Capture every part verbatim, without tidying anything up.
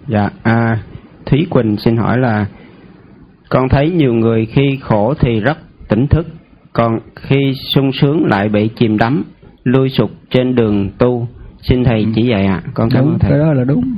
Dạ, à, Thúy Quỳnh xin hỏi là con thấy nhiều người khi khổ thì rất tỉnh thức, còn khi sung sướng lại bị chìm đắm, lui sụt trên đường tu. Xin thầy chỉ dạy ạ. À. Con cảm ơn thầy. Cái đó là đúng.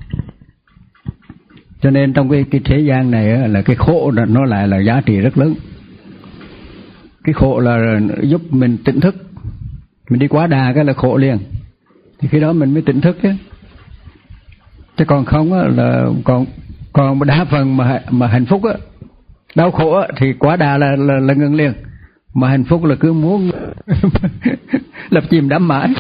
Cho nên trong cái, cái thế gian này là cái khổ nó lại là giá trị rất lớn. Cái khổ là giúp mình tỉnh thức. Mình đi quá đà cái là khổ liền. Thì khi đó mình mới tỉnh thức chứ. Chứ còn không á, là còn còn đa phần mà mà hạnh phúc á, đau khổ á, thì quá đà là là, là ngừng liền. Mà hạnh phúc là cứ muốn lập chìm đắm mãi.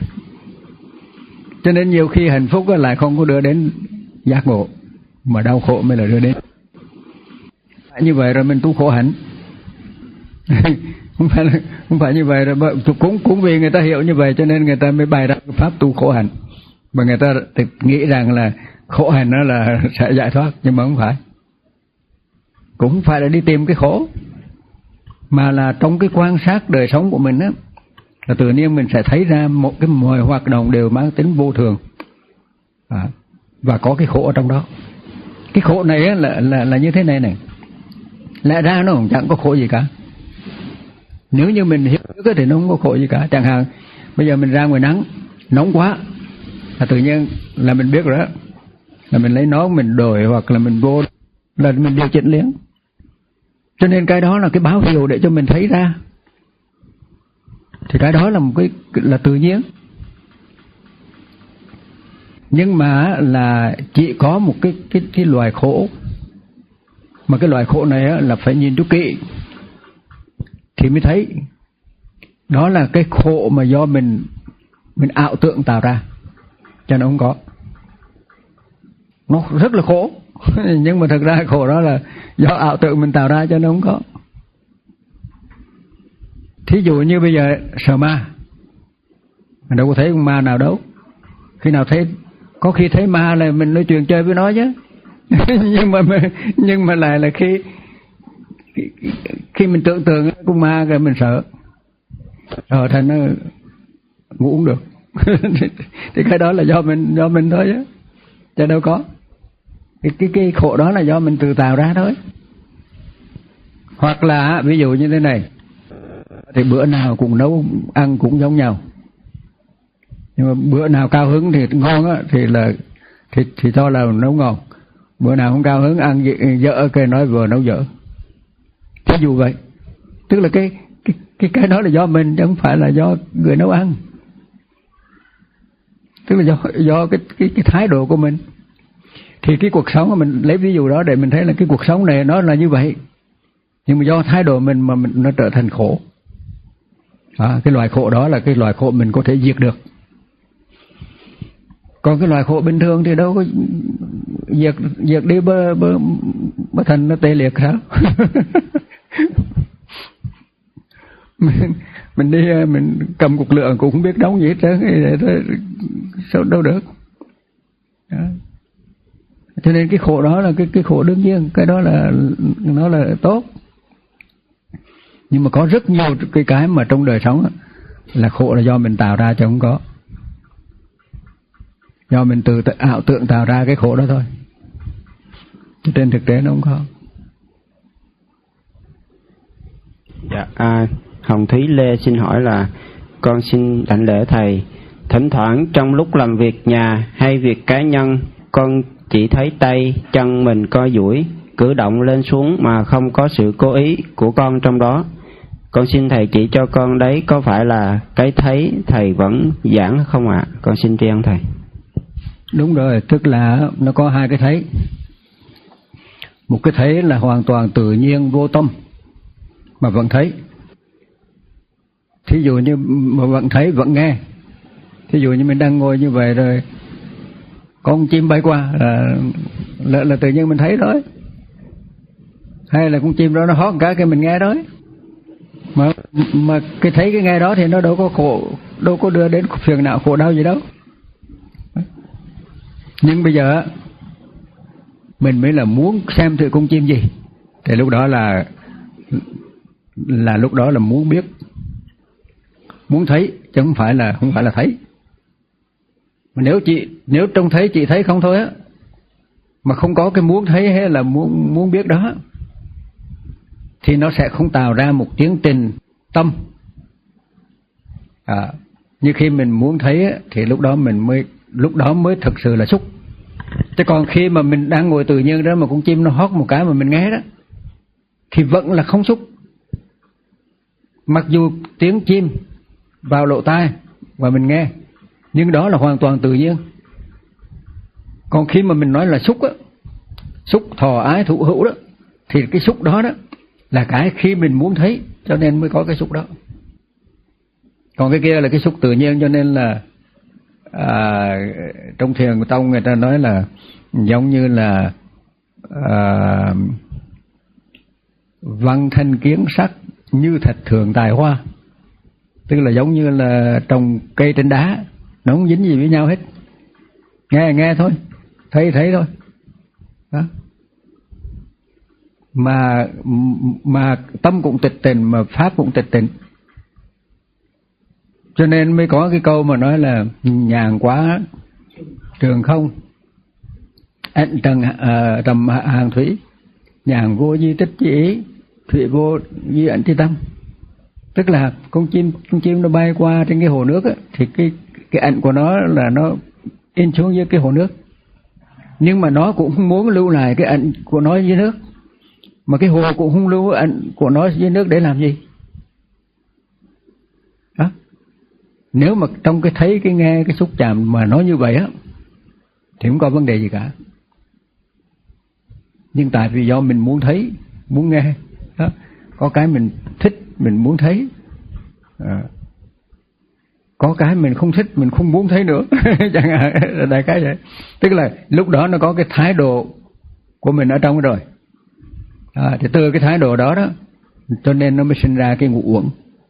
Cho nên nhiều khi hạnh phúc á, lại không có đưa đến giác ngộ, mà đau khổ mới là đưa đến. Như vậy rồi mình tu khổ hạnh. không phải là, không phải như vậy rồi, cũng cũng vì người ta hiểu như vậy cho nên người ta mới bày ra pháp tu khổ hạnh. Mà người ta nghĩ rằng là khổ hạnh đó là sẽ giải thoát, nhưng mà không phải. Cũng không phải là đi tìm cái khổ, mà là trong cái quan sát đời sống của mình á, là tự nhiên mình sẽ thấy ra một cái mọi hoạt động đều mang tính vô thường, à, và có cái khổ ở trong đó. Cái khổ này á, là, là, là như thế này này, lẽ ra nó cũng chẳng có khổ gì cả. Nếu như mình hiểu cái thì nó không có khổ gì cả. Chẳng hạn bây giờ mình ra ngoài nắng nóng quá, là tự nhiên là mình biết rồi đó, là mình lấy nón mình đổi hoặc là mình vô là mình điều chỉnh liền. Cho nên cái đó là cái báo hiệu để cho mình thấy ra. Thì cái đó là một cái là tự nhiên. Nhưng mà là chỉ có một cái cái cái loài khổ, mà cái loài khổ này là phải nhìn cho kỹ thì mới thấy. Đó là cái khổ mà do mình mình ảo tưởng tạo ra, cho nó không có. Nó rất là khổ, nhưng mà thật ra khổ đó là do ảo tưởng mình tạo ra cho nó không có. Thí dụ như bây giờ sợ ma, mình đâu có thấy con ma nào đâu. Khi nào thấy, có khi thấy ma là mình nói chuyện chơi với nó chứ. nhưng mà nhưng mà lại là khi khi mình tưởng tượng con ma rồi mình sợ, rồi thành nó ngủ cũng được. Thì cái đó là do mình do mình thôi chứ, chứ đâu có. Cái, cái cái khổ đó là do mình tự tạo ra thôi. Hoặc là ví dụ như thế này, thì bữa nào cũng nấu ăn cũng giống nhau, nhưng mà bữa nào cao hứng thì ngon á, thì là thì thì cho là nấu ngon. Bữa nào không cao hứng ăn dở cái nói vừa nấu dở. Thí dụ vậy, tức là cái cái cái cái đó là do mình, chứ không phải là do người nấu ăn. Tức là do do cái cái cái thái độ của mình. Thì cái cuộc sống của mình, lấy ví dụ đó để mình thấy là cái cuộc sống này nó là như vậy, nhưng mà do thái độ mình mà mình nó trở thành khổ. À, cái loại khổ đó là cái loại khổ mình có thể diệt được. Còn cái loại khổ bình thường thì đâu có diệt diệt đi bơ bơ bơ thành nó tê liệt sao? mình, mình đi mình cầm cục lửa cũng không biết đóng gì hết trơn, sao đâu được. Đó. Cho nên cái khổ đó là cái cái khổ đương nhiên, cái đó là nó là tốt. Nhưng mà có rất nhiều cái cái mà trong đời sống là khổ là do mình tạo ra chứ không có. Do mình từ ảo tưởng tạo ra cái khổ đó thôi. Chứ trên thực tế nó không có. Dạ, à, Hồng Thúy Lê xin hỏi là con xin đảnh lễ thầy. Thỉnh thoảng trong lúc làm việc nhà hay việc cá nhân, con chỉ thấy tay chân mình co duỗi, cử động lên xuống mà không có sự cố ý của con trong đó. Con xin thầy chỉ cho con đấy có phải là cái thấy thầy vẫn giảng không ạ? À? Con xin tri ân thầy. Đúng rồi, tức là nó có hai cái thấy. Một cái thấy là hoàn toàn tự nhiên vô tâm mà vẫn thấy. Thí dụ như mà vẫn thấy vẫn nghe. Thí dụ như mình đang ngồi như vậy rồi con chim bay qua là, là, là tự nhiên mình thấy rồi. Hay là con chim đó nó hót cả cái mình nghe rồi. Mà mà cái thấy cái nghe đó thì nó đâu có khổ, đâu có đưa đến phiền não khổ đau gì đâu. Nhưng bây giờ mình mới là muốn xem thử con chim gì, thì lúc đó là là lúc đó là muốn biết, muốn thấy chứ không phải là không phải là thấy. Mà nếu chị nếu trông thấy chị thấy không thôi á, mà không có cái muốn thấy hay là muốn muốn biết đó, thì nó sẽ không tạo ra một tiến trình tâm. À, như khi mình muốn thấy á, thì lúc đó mình mới lúc đó mới thực sự là xúc. Chứ còn khi mà mình đang ngồi tự nhiên đó mà con chim nó hót một cái mà mình nghe đó, thì vẫn là không xúc. Mặc dù tiếng chim vào lỗ tai và mình nghe, nhưng đó là hoàn toàn tự nhiên. Còn khi mà mình nói là xúc á, xúc thọ ái thụ hữu đó, thì cái xúc đó đó là cái khi mình muốn thấy, cho nên mới có cái xúc đó. Còn cái kia là cái xúc tự nhiên, cho nên là à, trong thiền của tông người ta nói là giống như là à, văn thanh kiến sắc như thạch thường tài hoa. Tức là giống như là trồng cây trên đá, nó không dính gì với nhau hết. Nghe nghe thôi, thấy thấy thôi đó. Mà mà tâm cũng tịch tỉnh, mà pháp cũng tịch tỉnh. Cho nên mới có cái câu mà nói là nhàn quá trường không, anh trần uh, trầm hàng thủy, nhàn vô di tích chi ý, thủy vô di ẩn chi tâm. Tức là con chim con chim nó bay qua trên cái hồ nước á, thì cái cái ảnh của nó là nó in xuống dưới cái hồ nước, nhưng mà nó cũng không muốn lưu lại cái ảnh của nó dưới nước, mà cái hồ cũng không lưu ảnh của nó dưới nước để làm gì đó. Nếu mà trong cái thấy, cái nghe, cái xúc chạm mà nó như vậy á, thì không có vấn đề gì cả. Nhưng tại vì do mình muốn thấy, muốn nghe đó, có cái mình thích, mình muốn thấy, à, có cái mình không thích, mình không muốn thấy nữa. Chẳng hạn đại cái vậy. Tức là lúc đó nó có cái thái độ của mình ở trong rồi, à, thì từ cái thái độ đó đó, cho nên nó mới sinh ra cái ngũ uẩn,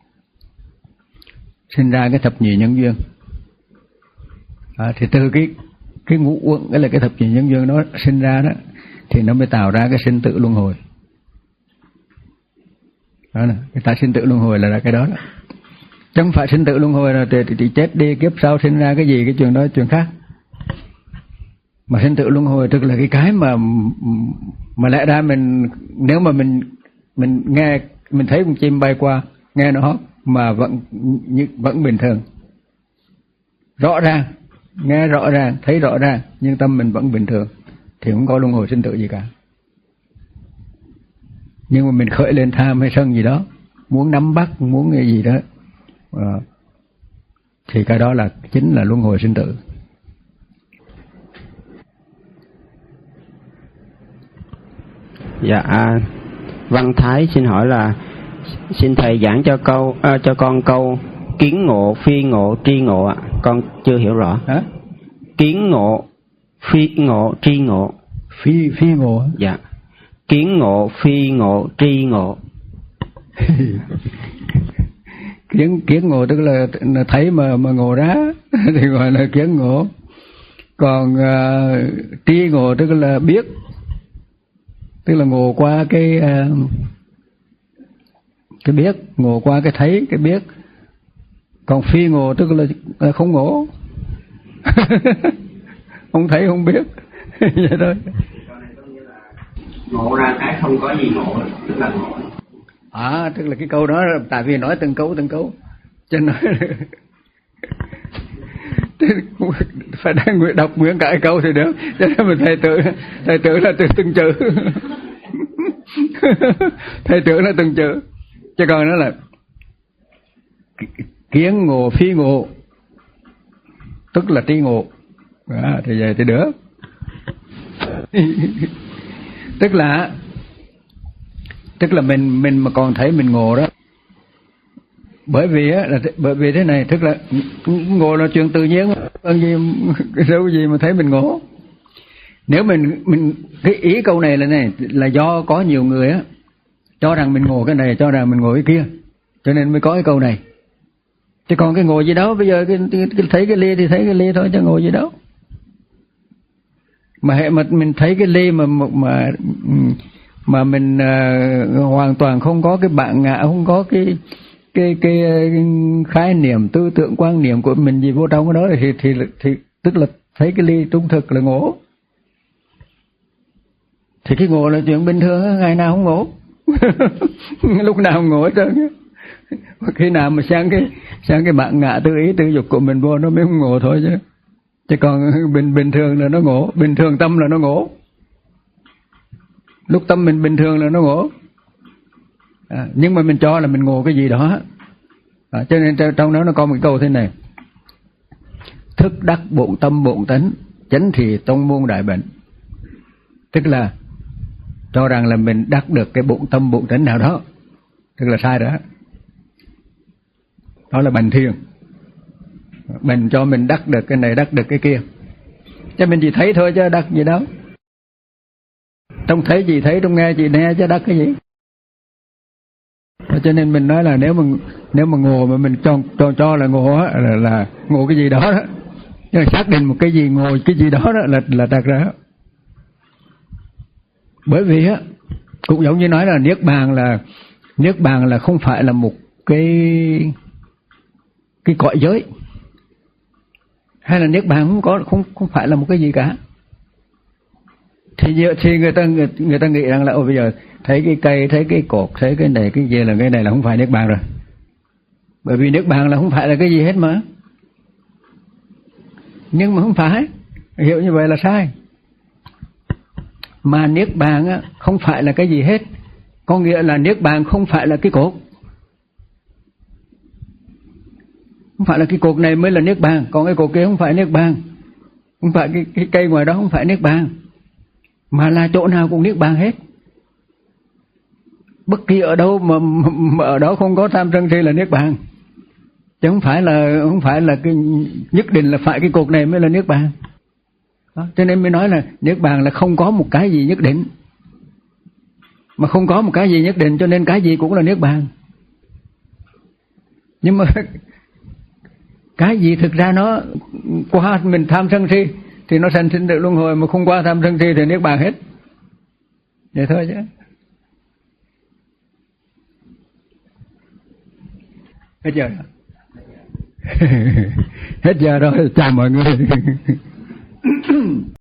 sinh ra cái thập nhị nhân duyên. À, thì từ cái cái ngũ uẩn, cái là cái thập nhị nhân duyên nó sinh ra đó, thì nó mới tạo ra cái sinh tử luân hồi. Đó là cái ta sinh tử luân hồi là cái đó đó. Chứ không phải sinh tử luân hồi là thì, thì, thì chết đi kiếp sau sinh ra cái gì, cái chuyện đó chuyện khác. Mà sinh tử luân hồi tức là cái cái mà mà lẽ ra mình, nếu mà mình mình nghe, mình thấy con chim bay qua, nghe nó hót mà vẫn vẫn bình thường, rõ ràng, nghe rõ ràng, thấy rõ ràng, nhưng tâm mình vẫn bình thường, thì không có luân hồi sinh tử gì cả. Nhưng mà mình khởi lên tham hay sân gì đó, muốn nắm bắt, muốn cái gì đó, à, thì cái đó là chính là luân hồi sinh tử. Dạ, à, Văn Thái xin hỏi là xin thầy giảng cho câu à, cho con câu kiến ngộ, phi ngộ, tri ngộ ạ. Con chưa hiểu rõ. Hả? Kiến ngộ, phi ngộ, tri ngộ. Phi phi ngộ. Dạ. Kiến ngộ, phi ngộ, tri ngộ. kiến kiến ngộ tức là, là thấy mà mà ngộ ra thì gọi là kiến ngộ. Còn uh, tri ngộ tức là biết, tức là ngộ qua cái uh, cái biết, ngộ qua cái thấy, cái biết. Còn phi ngộ tức là, là không ngộ. Không thấy không biết. Vậy thôi. Ngộ ra cái không có gì ngộ, tức là ngộ. À, tức là cái câu đó tại vì nói từng câu từng câu, cho nên nói phải đang đọc nguyên cả câu thì được, cho nên mình thầy tự thầy tự là từ từng chữ. Thầy tự là từng chữ, chứ còn nó là kiến ngộ, phi ngộ tức là tri ngộ. À, thì vậy thì được. Tức là tức là mình mình mà còn thấy mình ngộ đó, bởi vì á là bởi vì thế này, tức là ngộ là chuyện tự nhiên, còn gì đâu gì mà thấy mình ngộ. Nếu mình mình cái ý câu này là này là do có nhiều người á cho rằng mình ngộ cái này, cho rằng mình ngộ cái kia, cho nên mới có cái câu này. Chứ còn cái ngộ gì đâu, bây giờ cái, cái, cái thấy cái ly thì thấy cái ly thôi, chứ ngộ gì đâu. Mà hệ mà mình thấy cái ly mà mà mà mình uh, hoàn toàn không có cái bản ngã, không có cái cái cái khái niệm, tư tưởng, quan niệm của mình gì vô trong cái đó thì thì thì tức là thấy cái ly trung thực là ngộ. Thì cái ngộ là chuyện bình thường, ngày nào không ngộ. Lúc nào không ngộ hết trơn. Khi nào mà sang cái sang cái bạn ngạ tư ý tư dục của mình vô nó mới không ngộ thôi chứ. Chứ còn bình bình thường là nó ngộ, bình thường tâm là nó ngộ. Lúc tâm mình bình thường là nó ngộ. À, nhưng mà mình cho là mình ngộ cái gì đó. À, cho nên trong đó nó có một câu thế này: thức đắc bộn tâm bộn tánh, chánh thì tông môn đại bệnh. Tức là cho rằng là mình đắc được cái bộn tâm bộn tánh nào đó, tức là sai đó. Đó là bành thiền. Mình cho mình đắc được cái này, đắc được cái kia. Chứ mình chỉ thấy thôi chứ đắc gì đâu. Trong thấy gì thấy, trong nghe gì nghe chứ đắc cái gì. Cho nên mình nói là nếu mà nếu mà ngộ mà mình cho cho cho là ngộ á, là, là ngộ cái gì đó đó. Nhưng mà xác định một cái gì ngộ cái gì đó, đó là là đạt ra. Bởi vì á cũng giống như nói là niết bàn là niết bàn là không phải là một cái cái cõi giới, hay là niết bàn không có không không phải là một cái gì cả. Thì thì người ta người, người ta nghĩ rằng là ồ bây giờ thấy cái cây, thấy cái cột, thấy cái này cái gì là cái này là không phải niết bàn rồi. Bởi vì niết bàn là không phải là cái gì hết mà. Nhưng mà không phải, hiểu như vậy là sai. Mà niết bàn á không phải là cái gì hết, có nghĩa là niết bàn không phải là cái cột. Không phải là cái cột này mới là niết bàn, còn cái cột kia không phải niết bàn. Không phải cái, cái cây ngoài đó không phải niết bàn, mà là chỗ nào cũng niết bàn hết. Bất kỳ ở đâu mà, mà, mà ở đó không có tham sân si là niết bàn. Chứ không phải là không phải là cái nhất định là phải cái cột này mới là niết bàn. Đó, cho nên mới nói là niết bàn là không có một cái gì nhất định. Mà không có một cái gì nhất định cho nên cái gì cũng là niết bàn. Nhưng mà cái gì thực ra nó qua mình tham sân si thì nó sanh sinh được luân hồi, mà không qua tham sân si thì niết bàn hết. Vậy thôi chứ. Hết giờ rồi. Hết giờ rồi, chào mọi người.